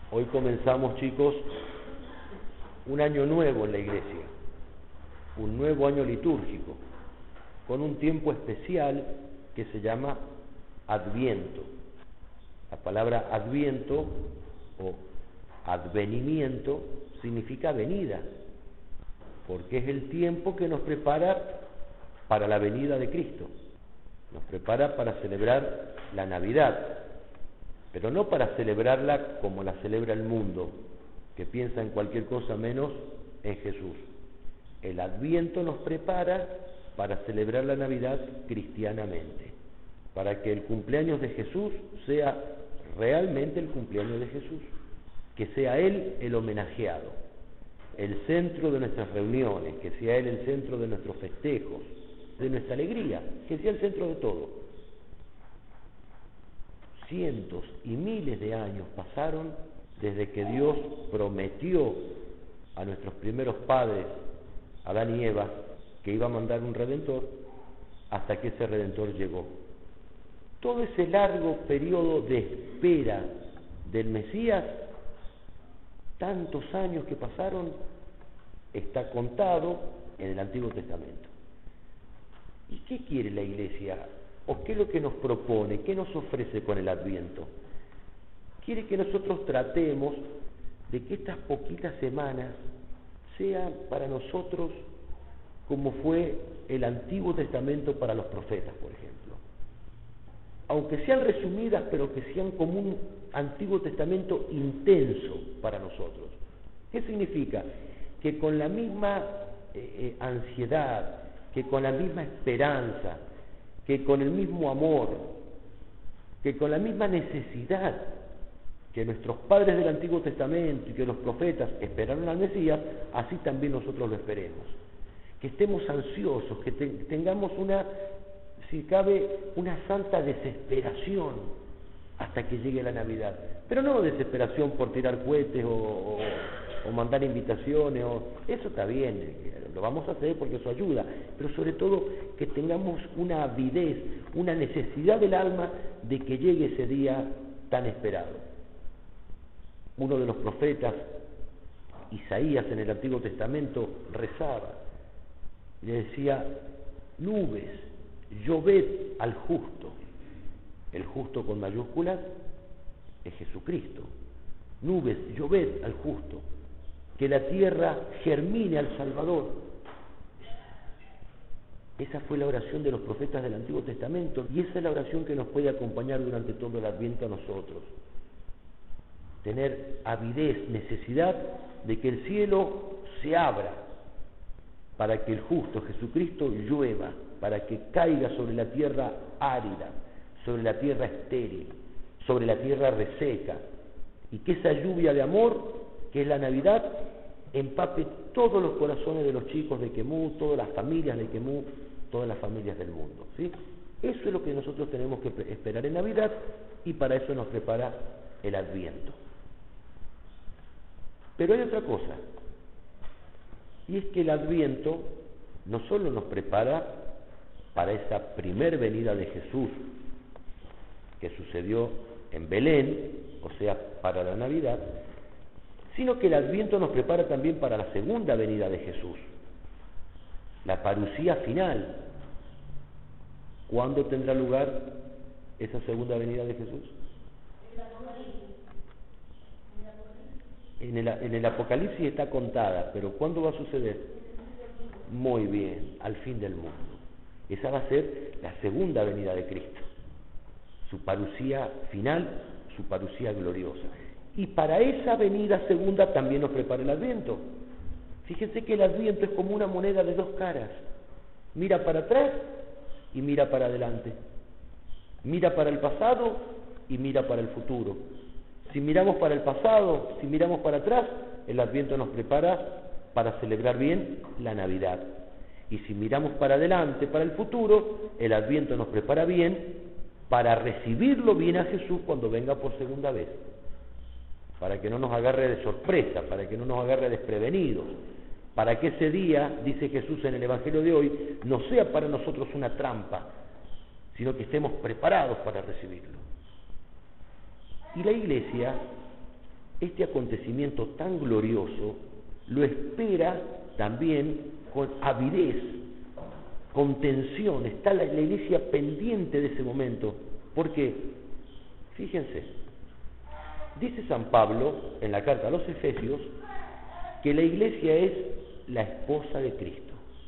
Hoy comenzamos, chicos, un año nuevo en la iglesia, un nuevo año litúrgico, con un tiempo especial que se llama Adviento. La palabra Adviento o advenimiento significa venida, porque es el tiempo que nos prepara para la venida de Cristo, nos prepara para celebrar la Navidad, pero no para celebrarla como la celebra el mundo, que piensa en cualquier cosa menos en Jesús. El Adviento nos prepara para celebrar la Navidad cristianamente, para que el cumpleaños de Jesús sea realmente el cumpleaños de Jesús, que sea Él el homenajeado, el centro de nuestras reuniones, que sea Él el centro de nuestros festejos, de nuestra alegría, que sea el centro de todo. Cientos y miles de años pasaron desde que Dios prometió a nuestros primeros padres, Adán y Eva, que iba a mandar un Redentor, hasta que ese Redentor llegó. Todo ese largo periodo de espera del Mesías, tantos años que pasaron, está contado en el Antiguo Testamento. ¿Y qué quiere la Iglesia? ¿O qué es lo que nos propone? ¿Qué nos ofrece con el Adviento? Quiere que nosotros tratemos de que estas poquitas semanas sean para nosotros como fue el Antiguo Testamento para los profetas, por ejemplo. Aunque sean resumidas, pero que sean como un Antiguo Testamento intenso para nosotros. ¿Qué significa? Que con la misma ansiedad, que con la misma esperanza, que con el mismo amor, que con la misma necesidad que nuestros padres del Antiguo Testamento y que los profetas esperaron al Mesías, así también nosotros lo esperemos. Que estemos ansiosos, que tengamos si cabe, una santa desesperación hasta que llegue la Navidad. Pero no desesperación por tirar cohetes o mandar invitaciones, eso está bien, lo vamos a hacer porque eso ayuda, pero sobre todo que tengamos una avidez, una necesidad del alma de que llegue ese día tan esperado. Uno de los profetas, Isaías, en el Antiguo Testamento, rezaba, le decía: nubes, lloved al justo. El justo con mayúsculas es Jesucristo. Nubes, lloved al justo, que la tierra germine al Salvador. Esa fue la oración de los profetas del Antiguo Testamento, y esa es la oración que nos puede acompañar durante todo el Adviento a nosotros. Tener avidez, necesidad de que el cielo se abra para que el justo Jesucristo llueva, para que caiga sobre la tierra árida, sobre la tierra estéril, sobre la tierra reseca, y que esa lluvia de amor, que es la Navidad, empape todos los corazones de los chicos de Quemú, todas las familias de Quemú, todas las familias del mundo, ¿sí? Eso es lo que nosotros tenemos que esperar en Navidad, y para eso nos prepara el Adviento. Pero hay otra cosa, y es que el Adviento no solo nos prepara para esa primer venida de Jesús que sucedió en Belén, o sea, para la Navidad, sino que el Adviento nos prepara también para la segunda venida de Jesús, la parusía final. ¿Cuándo tendrá lugar esa segunda venida de Jesús? En el Apocalipsis está contada, pero ¿cuándo va a suceder? Muy bien, al fin del mundo. Esa va a ser la segunda venida de Cristo, su parusía final, su parusía gloriosa. Y para esa venida segunda también nos prepara el Adviento. Fíjense que el Adviento es como una moneda de dos caras. Mira para atrás y mira para adelante. Mira para el pasado y mira para el futuro. Si miramos para el pasado, si miramos para atrás, el Adviento nos prepara para celebrar bien la Navidad. Y si miramos para adelante, para el futuro, el Adviento nos prepara bien para recibirlo bien a Jesús cuando venga por segunda vez. Para que no nos agarre de sorpresa, para que no nos agarre desprevenidos, para que ese día, dice Jesús en el Evangelio de hoy, no sea para nosotros una trampa, sino que estemos preparados para recibirlo. Y la Iglesia este acontecimiento tan glorioso lo espera también con avidez, con tensión. Está la iglesia pendiente de ese momento. ¿Por qué? Fíjense, dice San Pablo en la carta a los Efesios que la iglesia es la esposa de Cristo.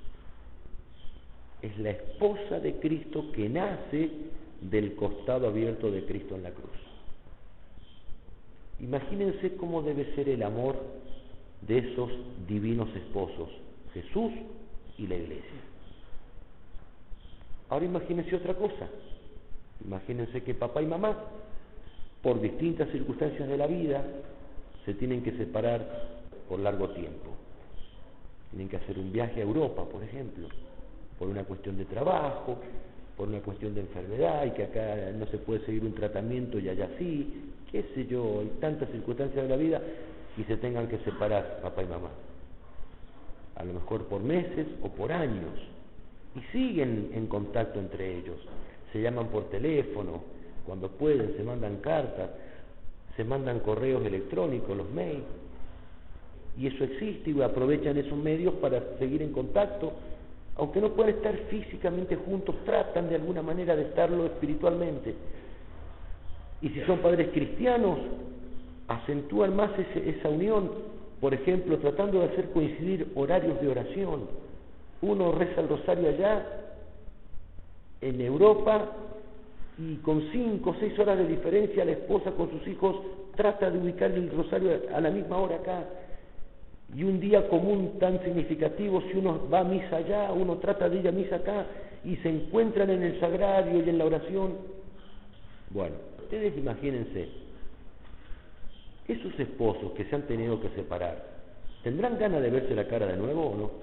Es la esposa de Cristo que nace del costado abierto de Cristo en la cruz. Imagínense cómo debe ser el amor de esos divinos esposos, Jesús y la iglesia. Ahora imagínense otra cosa. Imagínense que papá y mamá, por distintas circunstancias de la vida, se tienen que separar por largo tiempo. Tienen que hacer un viaje a Europa, por ejemplo, por una cuestión de trabajo, por una cuestión de enfermedad, y que acá no se puede seguir un tratamiento y allá sí, qué sé yo, hay tantas circunstancias de la vida, y se tengan que separar papá y mamá. A lo mejor por meses o por años, y siguen en contacto entre ellos. Se llaman por teléfono, cuando pueden, se mandan cartas, se mandan correos electrónicos, los mails, y eso existe, y aprovechan esos medios para seguir en contacto. Aunque no puedan estar físicamente juntos, tratan de alguna manera de estarlo espiritualmente. Y si son padres cristianos, acentúan más esa unión, por ejemplo, tratando de hacer coincidir horarios de oración. Uno reza el rosario allá, en Europa, y con 5 o 6 horas de diferencia la esposa con sus hijos trata de ubicar el rosario a la misma hora acá. Y un día común tan significativo, si uno va a misa allá, uno trata de ir a misa acá, y se encuentran en el sagrario y en la oración. Bueno, ustedes imagínense, esos esposos que se han tenido que separar, ¿tendrán ganas de verse la cara de nuevo o no?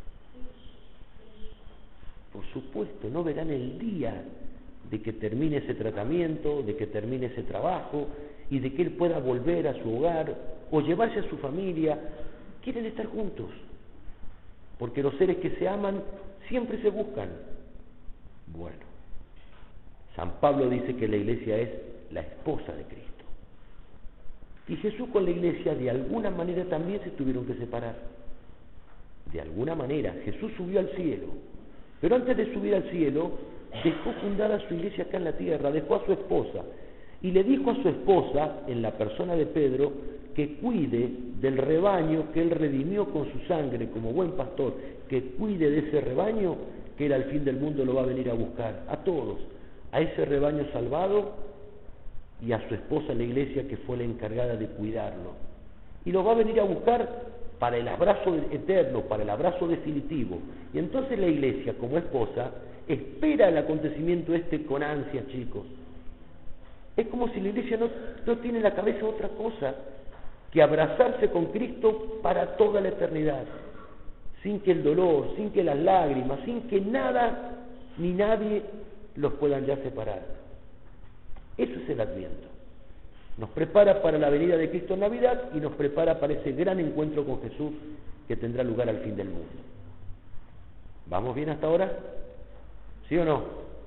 Por supuesto, no verán el día de que termine ese tratamiento, de que termine ese trabajo, y de que él pueda volver a su hogar, o llevarse a su familia. Quieren estar juntos, porque los seres que se aman siempre se buscan. Bueno, San Pablo dice que la iglesia es la esposa de Cristo. Y Jesús con la iglesia de alguna manera también se tuvieron que separar. De alguna manera, Jesús subió al cielo, pero antes de subir al cielo, dejó fundada su iglesia acá en la tierra, dejó a su esposa, y le dijo a su esposa, en la persona de Pedro, que cuide del rebaño que él redimió con su sangre como buen pastor, que cuide de ese rebaño que él al fin del mundo lo va a venir a buscar, a todos, a ese rebaño salvado y a su esposa la iglesia que fue la encargada de cuidarlo. Y lo va a venir a buscar para el abrazo eterno, para el abrazo definitivo. Y entonces la iglesia como esposa espera el acontecimiento con ansia, chicos. Es como si la iglesia no tiene en la cabeza otra cosa que abrazarse con Cristo para toda la eternidad, sin que el dolor, sin que las lágrimas, sin que nada ni nadie los puedan ya separar. Eso es el Adviento. Nos prepara para la venida de Cristo en Navidad y nos prepara para ese gran encuentro con Jesús que tendrá lugar al fin del mundo. ¿Vamos bien hasta ahora? ¿Sí o no?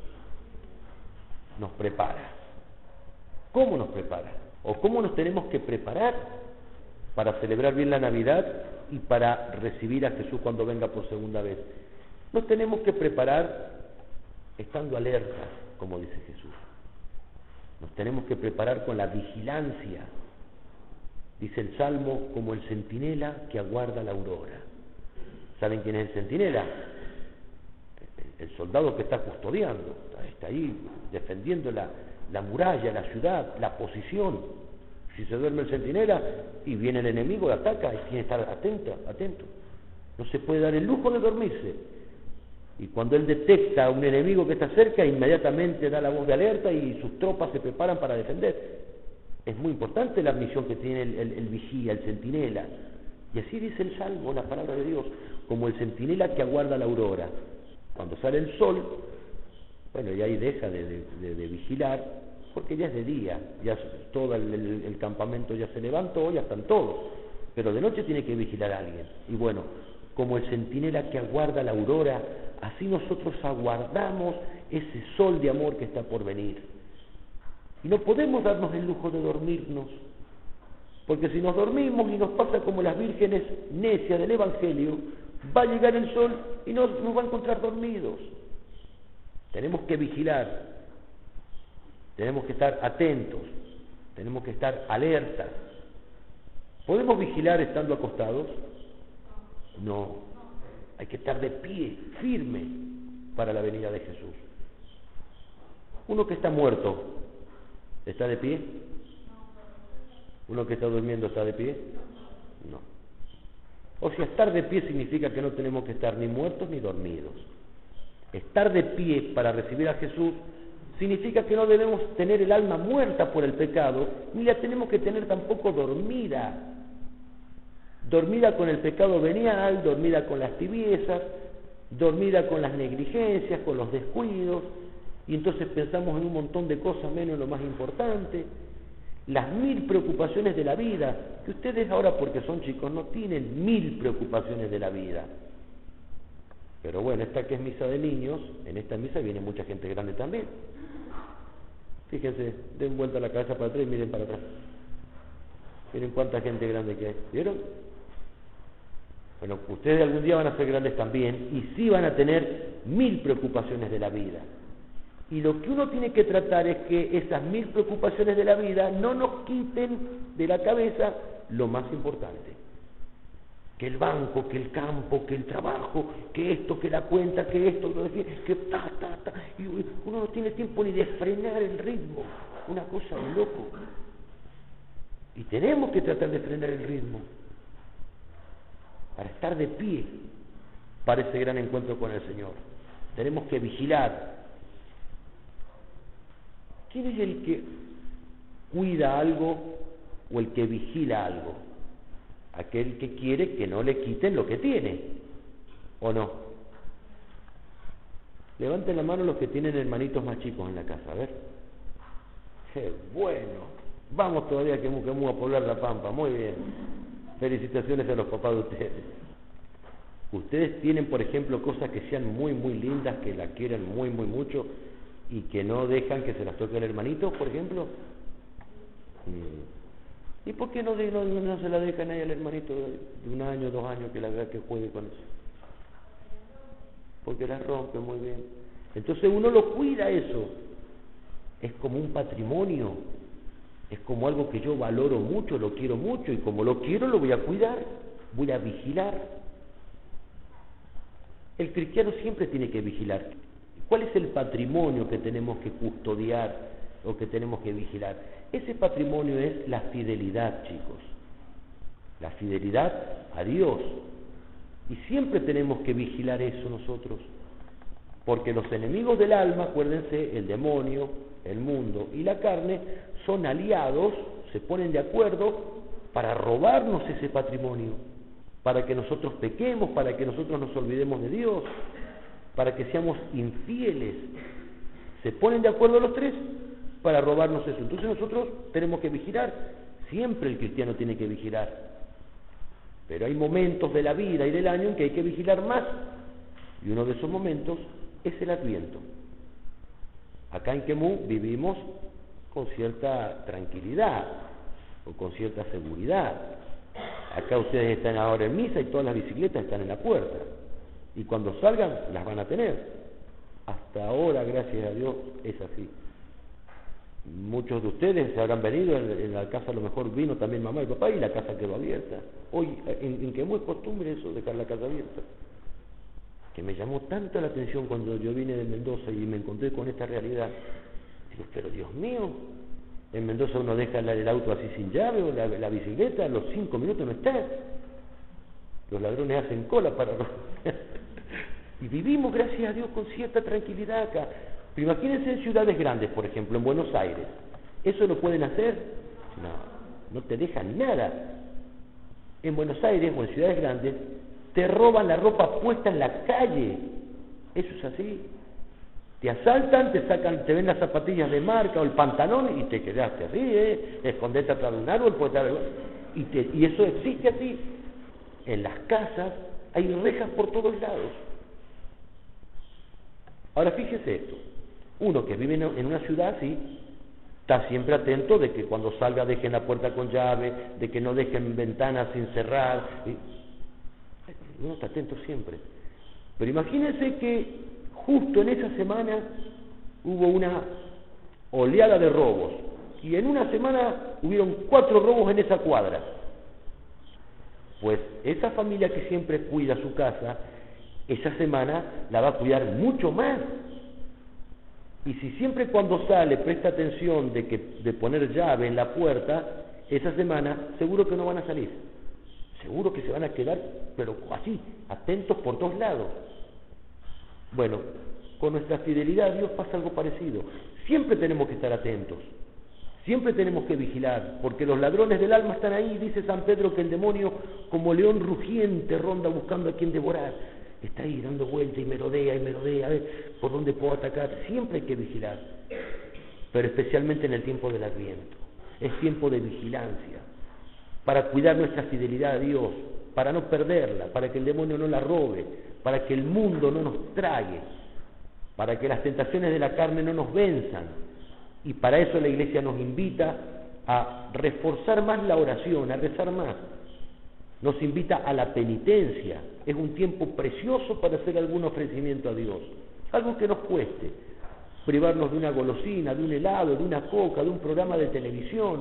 Nos prepara. ¿Cómo nos prepara? ¿O cómo nos tenemos que preparar para celebrar bien la Navidad y para recibir a Jesús cuando venga por segunda vez? Nos tenemos que preparar estando alertas, como dice Jesús. Nos tenemos que preparar con la vigilancia. Dice el Salmo, como el centinela que aguarda la aurora. ¿Saben quién es el centinela? El soldado que está custodiando, está ahí defendiendo la muralla, la ciudad, la posición. Si se duerme el centinela y viene el enemigo y ataca, y tiene que estar atento. No se puede dar el lujo de dormirse. Y cuando él detecta a un enemigo que está cerca, inmediatamente da la voz de alerta y sus tropas se preparan para defender. Es muy importante la misión que tiene el vigía, el centinela. Y así dice el Salmo, la palabra de Dios, como el centinela que aguarda la aurora. Cuando sale el sol, bueno, y ahí deja de vigilar, porque ya es de día, ya todo el campamento ya se levantó, ya están todos, pero de noche tiene que vigilar a alguien. Y bueno, como el centinela que aguarda la aurora, así nosotros aguardamos ese sol de amor que está por venir. Y no podemos darnos el lujo de dormirnos, Porque si nos dormimos y nos pasa como las vírgenes necias del Evangelio, va a llegar el sol y nos va a encontrar dormidos. Tenemos que vigilar, tenemos que estar atentos, tenemos que estar alertas. ¿Podemos vigilar estando acostados? No, hay que estar de pie, firme, para la venida de Jesús. Uno que está muerto, ¿está de pie? ¿Uno que está durmiendo está de pie? No. O sea, estar de pie significa que no tenemos que estar ni muertos ni dormidos. Estar de pie para recibir a Jesús significa que no debemos tener el alma muerta por el pecado, ni la tenemos que tener tampoco dormida. Dormida con el pecado venial, dormida con las tibiezas, dormida con las negligencias, con los descuidos, y entonces pensamos en un montón de cosas menos en lo más importante. Las 1000 preocupaciones de la vida, que ustedes ahora porque son chicos no tienen 1000 preocupaciones de la vida. Pero bueno, esta que es misa de niños, en esta misa viene mucha gente grande también. Fíjense, den vuelta la cabeza para atrás y miren para atrás. Miren cuánta gente grande que hay, ¿vieron? Bueno, ustedes algún día van a ser grandes también y sí van a tener 1000 preocupaciones de la vida. Y lo que uno tiene que tratar es que esas 1000 preocupaciones de la vida no nos quiten de la cabeza lo más importante. Que el banco, que el campo, que el trabajo, que esto, que la cuenta, que esto, que ta. Y uno no tiene tiempo ni de frenar el ritmo. Una cosa de loco. Y tenemos que tratar de frenar el ritmo para estar de pie para ese gran encuentro con el Señor. Tenemos que vigilar. ¿Quién es el que cuida algo o el que vigila algo? Aquel que quiere que no le quiten lo que tiene, ¿o no? Levanten la mano los que tienen hermanitos más chicos en la casa, a ver. ¡Qué bueno! Vamos todavía que vamos a poblar la pampa, muy bien. Felicitaciones a los papás de ustedes. Ustedes tienen, por ejemplo, cosas que sean muy, muy lindas, que la quieran muy, muy mucho, y que no dejan que se las toque el hermanito, por ejemplo. ¿Y por qué no se la dejan ahí al hermanito de 1 año, 2 años, que la vea que juegue con eso? Porque la rompe muy bien. Entonces uno lo cuida eso. Es como un patrimonio. Es como algo que yo valoro mucho, lo quiero mucho, y como lo quiero lo voy a cuidar, voy a vigilar. El cristiano siempre tiene que vigilar. ¿Cuál es el patrimonio que tenemos que custodiar o que tenemos que vigilar? Ese patrimonio es la fidelidad, chicos. La fidelidad a Dios. Y siempre tenemos que vigilar eso nosotros. Porque los enemigos del alma, acuérdense, el demonio, el mundo y la carne, son aliados, se ponen de acuerdo para robarnos ese patrimonio. Para que nosotros pequemos, para que nosotros nos olvidemos de Dios, para que seamos infieles. Se ponen de acuerdo los tres para robarnos eso. Entonces nosotros tenemos que vigilar. Siempre el cristiano tiene que vigilar. Pero hay momentos de la vida y del año en que hay que vigilar más. Y uno de esos momentos es el Adviento. Acá en Quemú vivimos con cierta tranquilidad o con cierta seguridad. Acá ustedes están ahora en misa y todas las bicicletas están en la puerta. Y cuando salgan, las van a tener. Hasta ahora, gracias a Dios, es así. Muchos de ustedes se habrán venido, en la casa a lo mejor vino también mamá y papá, y la casa quedó abierta. Hoy, en Quemú es costumbre eso, dejar la casa abierta. Que me llamó tanto la atención cuando yo vine de Mendoza y me encontré con esta realidad. Digo, pero Dios mío, en Mendoza uno deja el auto así sin llave o la bicicleta, a los 5 minutos no está. Los ladrones hacen cola para... Y vivimos, gracias a Dios, con cierta tranquilidad acá. Pero imagínense en ciudades grandes, por ejemplo, en Buenos Aires. ¿Eso lo pueden hacer? No te dejan nada. En Buenos Aires o en ciudades grandes, te roban la ropa puesta en la calle. Eso es así. Te asaltan, te ven las zapatillas de marca o el pantalón y te quedaste así, escondete atrás de un árbol, y eso existe así. En las casas hay rejas por todos lados. Ahora fíjese esto, uno que vive en una ciudad así, Está siempre atento de que cuando salga dejen la puerta con llave, de que no dejen ventanas sin cerrar. Uno está atento siempre. Pero imagínense que justo en esa semana hubo una oleada de robos. Y en una semana hubieron 4 robos en esa cuadra. Pues esa familia que siempre cuida su casa, esa semana la va a cuidar mucho más. Y si siempre cuando sale presta atención de poner llave en la puerta, esa semana seguro que no van a salir. Seguro que se van a quedar, pero así, atentos por todos lados. Bueno, con nuestra fidelidad a Dios pasa algo parecido. Siempre tenemos que estar atentos. Siempre tenemos que vigilar, porque los ladrones del alma están ahí. Dice San Pedro que el demonio, como león rugiente, ronda buscando a quien devorar. Está ahí dando vuelta y merodea, a ver por dónde puedo atacar. Siempre hay que vigilar, pero especialmente en el tiempo del Adviento. Es tiempo de vigilancia, para cuidar nuestra fidelidad a Dios, para no perderla, para que el demonio no la robe, para que el mundo no nos trague, para que las tentaciones de la carne no nos venzan. Y para eso la Iglesia nos invita a reforzar más la oración, a rezar más. Nos invita a la penitencia. Es un tiempo precioso para hacer algún ofrecimiento a Dios. Algo que nos cueste. Privarnos de una golosina, de un helado, de una coca, de un programa de televisión.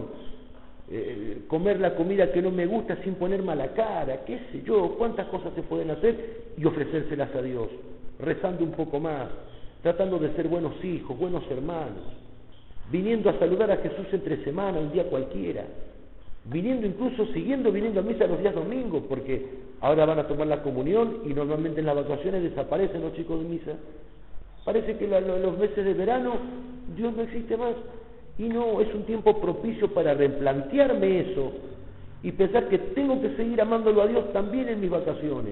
Comer la comida que no me gusta sin poner mala cara, qué sé yo, cuántas cosas se pueden hacer y ofrecérselas a Dios. Rezando un poco más, tratando de ser buenos hijos, buenos hermanos. Viniendo a saludar a Jesús entre semana, un día cualquiera. Siguiendo viniendo a misa los días domingos, porque ahora van a tomar la comunión y normalmente en las vacaciones desaparecen los chicos de misa. Parece que los meses de verano Dios no existe más. Y no, es un tiempo propicio para replantearme eso y pensar que tengo que seguir amándolo a Dios también en mis vacaciones.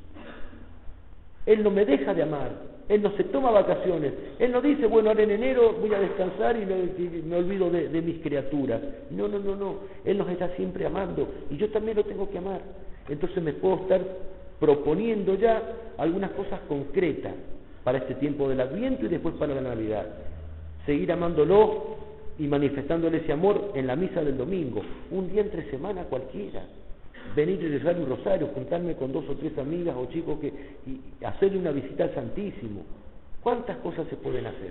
Él no me deja de amar. Él no se toma vacaciones. Él no dice, bueno, ahora en enero voy a descansar y me olvido de mis criaturas. No. Él nos está siempre amando y yo también lo tengo que amar. Entonces me puedo estar proponiendo ya algunas cosas concretas para este tiempo del Adviento y después para la Navidad. Seguir amándolo y manifestándole ese amor en la misa del domingo. Un día entre semana cualquiera. Venir y rezar un rosario, juntarme con 2 o 3 amigas o chicos y hacerle una visita al Santísimo. ¿Cuántas cosas se pueden hacer?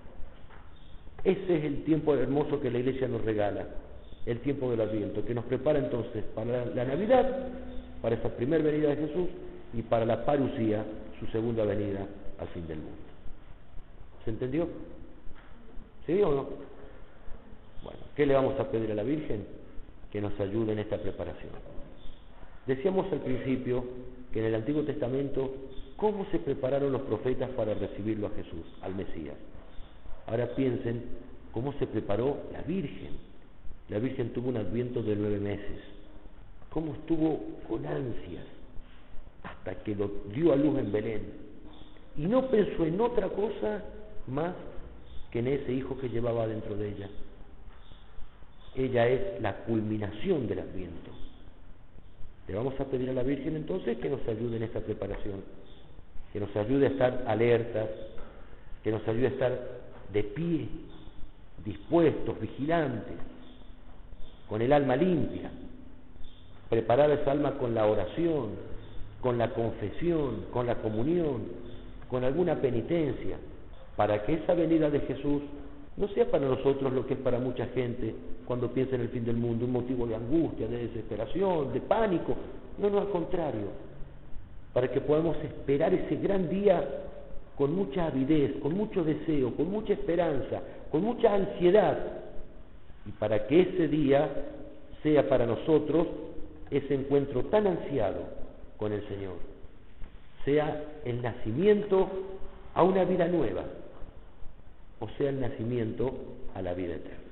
Ese es el tiempo hermoso que la Iglesia nos regala, el tiempo del Adviento, que nos prepara entonces para la Navidad, para esa primera venida de Jesús y para la parusía, su segunda venida al fin del mundo. ¿Se entendió? ¿Sí o no? Bueno, ¿qué le vamos a pedir a la Virgen? Que nos ayude en esta preparación. Decíamos al principio que en el Antiguo Testamento, ¿cómo se prepararon los profetas para recibirlo a Jesús, al Mesías? Ahora piensen cómo se preparó la Virgen. La Virgen tuvo un Adviento de 9 meses. ¿Cómo estuvo con ansias hasta que lo dio a luz en Belén? Y no pensó en otra cosa más que en ese hijo que llevaba dentro de ella. Ella es la culminación del Adviento. Le vamos a pedir a la Virgen entonces que nos ayude en esta preparación, que nos ayude a estar alertas, que nos ayude a estar de pie, dispuestos, vigilantes, con el alma limpia, preparar esa alma con la oración, con la confesión, con la comunión, con alguna penitencia, para que esa venida de Jesús no sea para nosotros lo que es para mucha gente cuando piensa en el fin del mundo, un motivo de angustia, de desesperación, de pánico. No, al contrario, para que podamos esperar ese gran día con mucha avidez, con mucho deseo, con mucha esperanza, con mucha ansiedad, y para que ese día sea para nosotros ese encuentro tan ansiado con el Señor, sea el nacimiento a una vida nueva, o sea el nacimiento a la vida eterna.